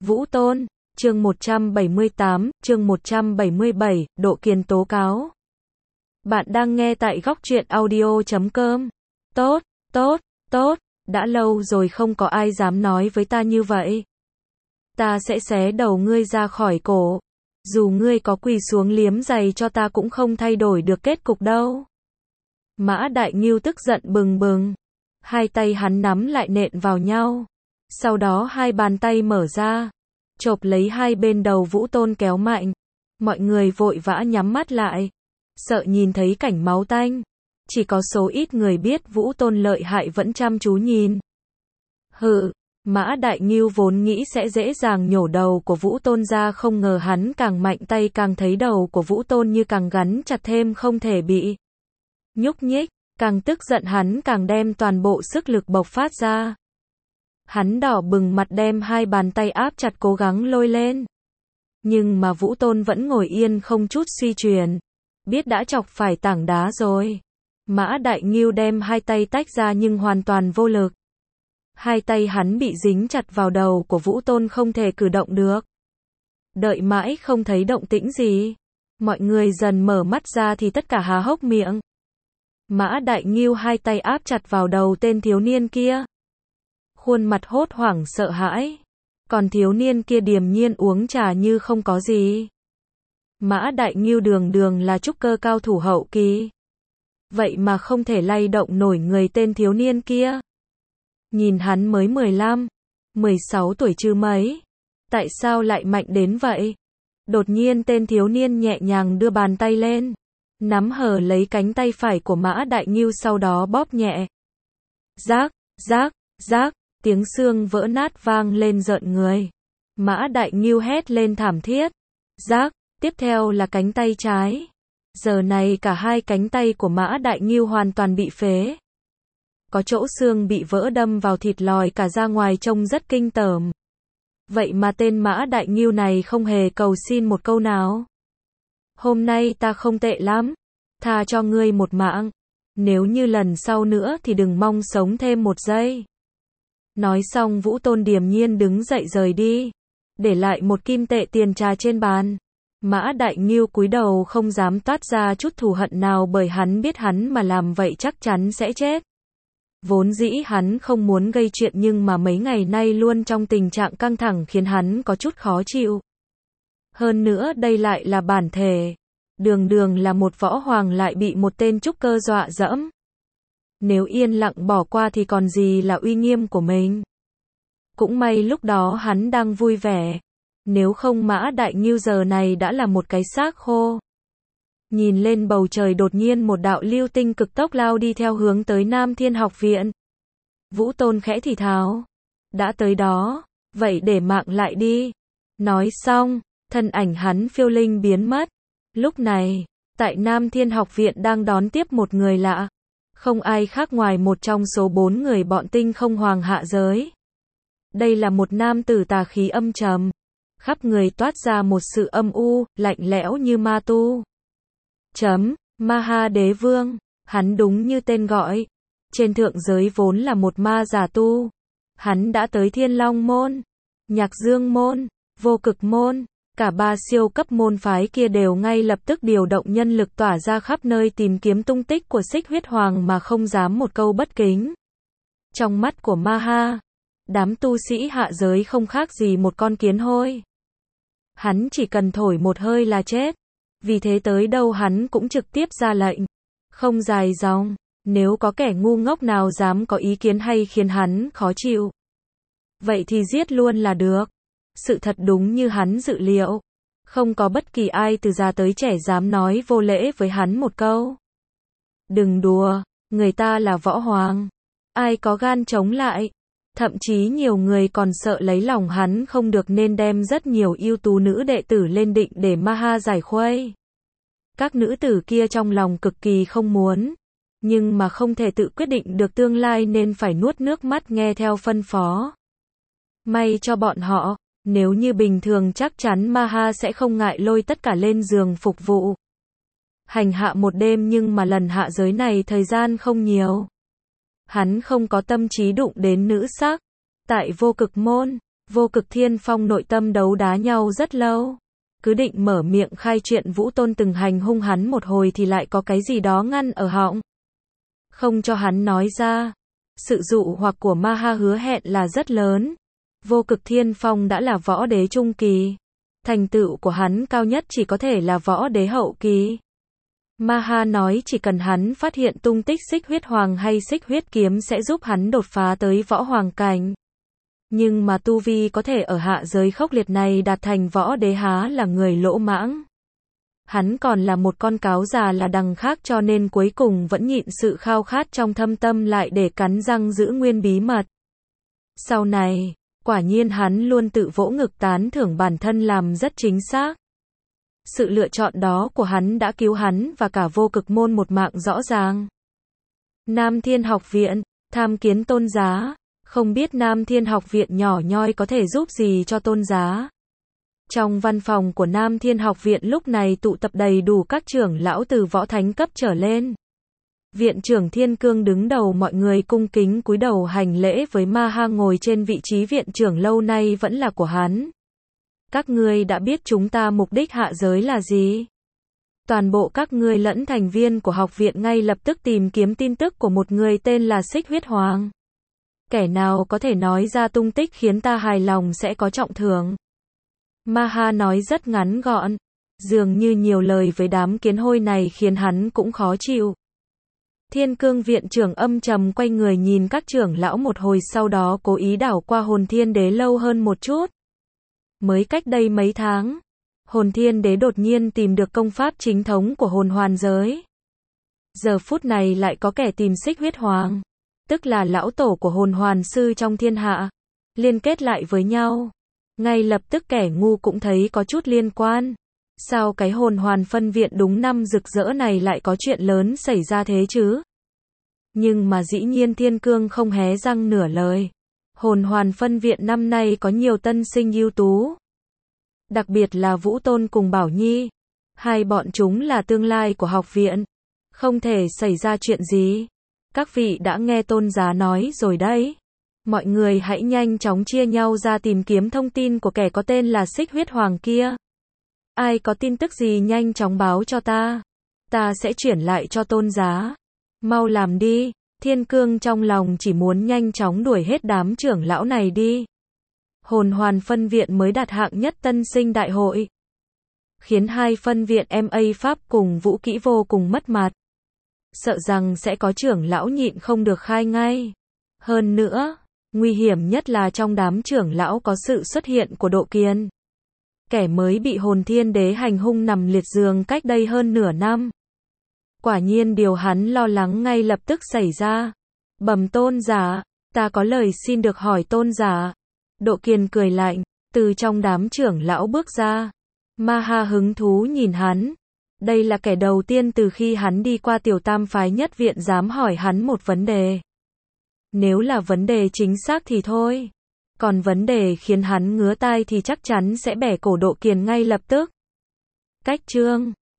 Vũ Tôn, chương 178, chương 177, Độ Kiền tố cáo. Bạn đang nghe tại góc truyện audio.com. Tốt, tốt, tốt, đã lâu rồi không có ai dám nói với ta như vậy. Ta sẽ xé đầu ngươi ra khỏi cổ. Dù ngươi có quỳ xuống liếm giày cho ta cũng không thay đổi được kết cục đâu. Mã Đại Ngưu tức giận bừng bừng. Hai tay hắn nắm lại nện vào nhau. Sau đó hai bàn tay mở ra, chộp lấy hai bên đầu Vũ Tôn kéo mạnh. Mọi người vội vã nhắm mắt lại, sợ nhìn thấy cảnh máu tanh. Chỉ có số ít người biết Vũ Tôn lợi hại vẫn chăm chú nhìn. Hự, Mã Đại Ngưu vốn nghĩ sẽ dễ dàng nhổ đầu của Vũ Tôn ra, không ngờ hắn càng mạnh tay càng thấy đầu của Vũ Tôn như càng gắn chặt thêm không thể bị nhúc nhích. Càng tức giận hắn càng đem toàn bộ sức lực bộc phát ra. Hắn đỏ bừng mặt đem hai bàn tay áp chặt cố gắng lôi lên. Nhưng mà Vũ Tôn vẫn ngồi yên không chút suy chuyển. Biết đã chọc phải tảng đá rồi. Mã Đại Ngưu đem hai tay tách ra nhưng hoàn toàn vô lực. Hai tay hắn bị dính chặt vào đầu của Vũ Tôn không thể cử động được. Đợi mãi không thấy động tĩnh gì. Mọi người dần mở mắt ra thì tất cả há hốc miệng. Mã Đại Ngưu hai tay áp chặt vào đầu tên thiếu niên kia. Khuôn mặt hốt hoảng sợ hãi. Còn thiếu niên kia điềm nhiên uống trà như không có gì. Mã Đại Ngưu đường đường là trúc cơ cao thủ hậu kỳ. Vậy mà không thể lay động nổi người tên thiếu niên kia. Nhìn hắn mới 15, 16 tuổi chứ mấy. Tại sao lại mạnh đến vậy? Đột nhiên tên thiếu niên nhẹ nhàng đưa bàn tay lên. Nắm hở lấy cánh tay phải của Mã Đại Ngưu sau đó bóp nhẹ. Rác, rác, rác, tiếng xương vỡ nát vang lên rợn người. Mã Đại Ngưu hét lên thảm thiết. Rác, tiếp theo là cánh tay trái. Giờ này cả hai cánh tay của Mã Đại Ngưu hoàn toàn bị phế. Có chỗ xương bị vỡ đâm vào thịt lòi cả ra ngoài trông rất kinh tởm. Vậy mà tên Mã Đại Ngưu này không hề cầu xin một câu nào. Hôm nay ta không tệ lắm, tha cho ngươi một mạng. Nếu như lần sau nữa thì đừng mong sống thêm một giây. Nói xong Vũ Tôn điềm nhiên đứng dậy rời đi, để lại một kim tệ tiền trà trên bàn. Mã Đại Ngưu cúi đầu không dám toát ra chút thù hận nào bởi hắn biết hắn mà làm vậy chắc chắn sẽ chết. Vốn dĩ hắn không muốn gây chuyện nhưng mà mấy ngày nay luôn trong tình trạng căng thẳng khiến hắn có chút khó chịu. Hơn nữa đây lại là bản thể. Đường đường là một võ hoàng lại bị một tên trúc cơ dọa dẫm. Nếu yên lặng bỏ qua thì còn gì là uy nghiêm của mình. Cũng may lúc đó hắn đang vui vẻ. Nếu không Mã Đại Ngưu giờ này đã là một cái xác khô. Nhìn lên bầu trời đột nhiên một đạo lưu tinh cực tốc lao đi theo hướng tới Nam Thiên Học Viện. Vũ Tôn khẽ thì thào. Đã tới đó, vậy để mạng lại đi. Nói xong, thân ảnh hắn phiêu linh biến mất. Lúc này, tại Nam Thiên Học Viện đang đón tiếp một người lạ. Không ai khác ngoài một trong số 4 người bọn tinh không hoàng hạ giới. Đây là một nam tử tà khí âm trầm. Khắp người toát ra một sự âm u, lạnh lẽo như ma tu. Ma Đế Vương, hắn đúng như tên gọi. Trên thượng giới vốn là một ma giả tu. Hắn đã tới Thiên Long Môn, Nhạc Dương Môn, Vô Cực Môn. Cả ba siêu cấp môn phái kia đều ngay lập tức điều động nhân lực tỏa ra khắp nơi tìm kiếm tung tích của Xích Huyết Hoàng mà không dám một câu bất kính. Trong mắt của Maha, đám tu sĩ hạ giới không khác gì một con kiến hôi. Hắn chỉ cần thổi một hơi là chết. Vì thế tới đâu hắn cũng trực tiếp ra lệnh. Không dài dòng, nếu có kẻ ngu ngốc nào dám có ý kiến hay khiến hắn khó chịu, vậy thì giết luôn là được. Sự thật đúng như hắn dự liệu. Không có bất kỳ ai từ già tới trẻ dám nói vô lễ với hắn một câu. Đừng đùa, người ta là võ hoàng. Ai có gan chống lại. Thậm chí nhiều người còn sợ lấy lòng hắn không được nên đem rất nhiều ưu tú nữ đệ tử lên định để Maha giải khuây. Các nữ tử kia trong lòng cực kỳ không muốn. Nhưng mà không thể tự quyết định được tương lai nên phải nuốt nước mắt nghe theo phân phó. May cho bọn họ. Nếu như bình thường chắc chắn Maha sẽ không ngại lôi tất cả lên giường phục vụ. Hành hạ một đêm nhưng mà lần hạ giới này thời gian không nhiều. Hắn không có tâm trí đụng đến nữ sắc. Tại Vô Cực Môn, Vô Cực Thiên Phong nội tâm đấu đá nhau rất lâu. Cứ định mở miệng khai chuyện Vũ Tôn từng hành hung hắn một hồi thì lại có cái gì đó ngăn ở họng. Không cho hắn nói ra. Sự dụ hoặc của Ma Ha hứa hẹn là rất lớn. Vô Cực Thiên Phong đã là võ đế trung kỳ. Thành tựu của hắn cao nhất chỉ có thể là võ đế hậu kỳ. Ma Ha nói chỉ cần hắn phát hiện tung tích Xích Huyết Hoàng hay Xích Huyết Kiếm sẽ giúp hắn đột phá tới võ hoàng cảnh. Nhưng mà tu vi có thể ở hạ giới khốc liệt này đạt thành võ đế há là người lỗ mãng. Hắn còn là một con cáo già là đằng khác cho nên cuối cùng vẫn nhịn sự khao khát trong thâm tâm lại để cắn răng giữ nguyên bí mật. Sau này, quả nhiên hắn luôn tự vỗ ngực tán thưởng bản thân làm rất chính xác. Sự lựa chọn đó của hắn đã cứu hắn và cả Vô Cực môn một mạng rõ ràng. Nam Thiên Học Viện, tham kiến tôn giá. Không biết Nam Thiên Học Viện nhỏ nhoi có thể giúp gì cho tôn giá. Trong văn phòng của Nam Thiên Học Viện lúc này tụ tập đầy đủ các trưởng lão từ võ thánh cấp trở lên. Viện trưởng Thiên Cương đứng đầu, mọi người cung kính cúi đầu hành lễ với Ma Ha ngồi trên vị trí viện trưởng lâu nay vẫn là của hắn. Các ngươi đã biết chúng ta mục đích hạ giới là gì? Toàn bộ các ngươi lẫn thành viên của học viện ngay lập tức tìm kiếm tin tức của một người tên là Xích Huyết Hoàng. Kẻ nào có thể nói ra tung tích khiến ta hài lòng sẽ có trọng thưởng. Ma Ha nói rất ngắn gọn. Dường như nhiều lời với đám kiến hôi này khiến hắn cũng khó chịu. Thiên Cương viện trưởng âm trầm quay người nhìn các trưởng lão một hồi, sau đó cố ý đảo qua Hồn Thiên Đế lâu hơn một chút. Mới cách đây mấy tháng, Hồn Thiên Đế đột nhiên tìm được công pháp chính thống của hồn hoàn giới. Giờ phút này lại có kẻ tìm Xích Huyết Hoàng, tức là lão tổ của hồn hoàn sư trong thiên hạ, liên kết lại với nhau. Ngay lập tức kẻ ngu cũng thấy có chút liên quan. Sao cái hồn hoàn phân viện đúng năm rực rỡ này lại có chuyện lớn xảy ra thế chứ? Nhưng mà dĩ nhiên Thiên Cương không hé răng nửa lời. Hồn hoàn phân viện năm nay có nhiều tân sinh ưu tú. Đặc biệt là Vũ Tôn cùng Bảo Nhi. Hai bọn chúng là tương lai của học viện. Không thể xảy ra chuyện gì. Các vị đã nghe tôn giá nói rồi đấy. Mọi người hãy nhanh chóng chia nhau ra tìm kiếm thông tin của kẻ có tên là Xích Huyết Hoàng kia. Ai có tin tức gì nhanh chóng báo cho ta. Ta sẽ chuyển lại cho tôn giá. Mau làm đi. Thiên Cương trong lòng chỉ muốn nhanh chóng đuổi hết đám trưởng lão này đi. Hồn hoàn phân viện mới đạt hạng nhất tân sinh đại hội. Khiến hai phân viện MA Pháp cùng Vũ Kỹ vô cùng mất mặt. Sợ rằng sẽ có trưởng lão nhịn không được khai ngay. Hơn nữa, nguy hiểm nhất là trong đám trưởng lão có sự xuất hiện của Độ Kiền. Kẻ mới bị Hồn Thiên Đế hành hung nằm liệt giường cách đây hơn nửa năm. Quả nhiên điều hắn lo lắng ngay lập tức xảy ra. Bẩm tôn giả, ta có lời xin được hỏi tôn giả. Độ Kiền cười lạnh, từ trong đám trưởng lão bước ra. Ma Ha hứng thú nhìn hắn. Đây là kẻ đầu tiên từ khi hắn đi qua Tiểu Tam phái nhất viện dám hỏi hắn một vấn đề. Nếu là vấn đề chính xác thì thôi. Còn vấn đề khiến hắn ngứa tai thì chắc chắn sẽ bẻ cổ Độ Kiền ngay lập tức. Cách chương